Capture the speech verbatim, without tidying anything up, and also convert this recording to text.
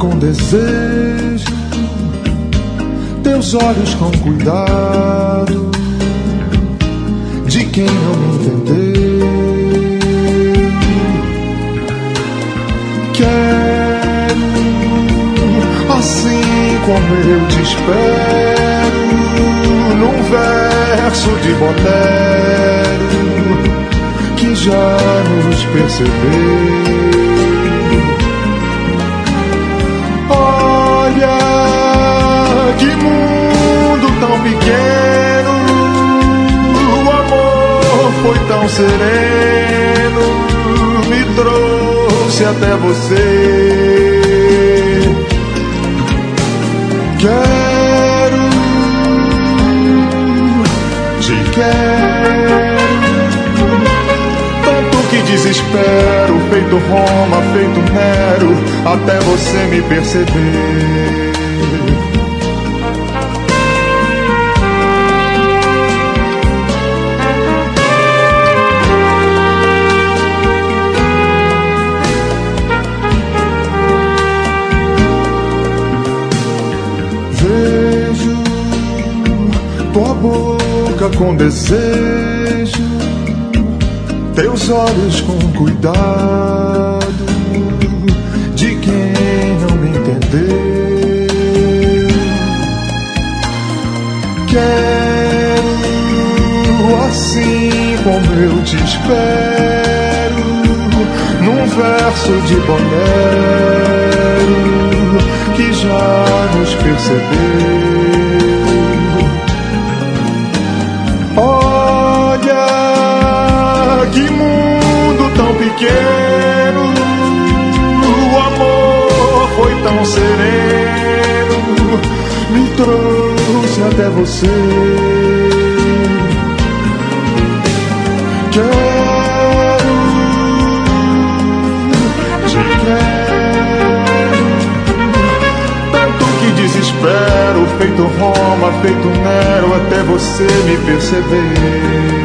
com desejo, teus olhos com cuidado, de quem não me entendeu. Quero, assim como eu te espero, num verso de bolero que já nos percebeu. Olha que mundo tão pequeno, o amor foi tão sereno, me trouxe até você. Quero, te quero, tanto que desespero, feito Roma, feito Nero, até você me perceber. Vejo tua boca com desejo, teus olhos com cuidado, de quem não me entendeu. Quero, assim como eu te espero, num verso de bolero que já nos percebeu. Olha que mundo tão pequeno, o amor foi tão sereno, me trouxe até você. Quero, te quero, tanto que desespero, feito Roma, feito Nero, até você me perceber.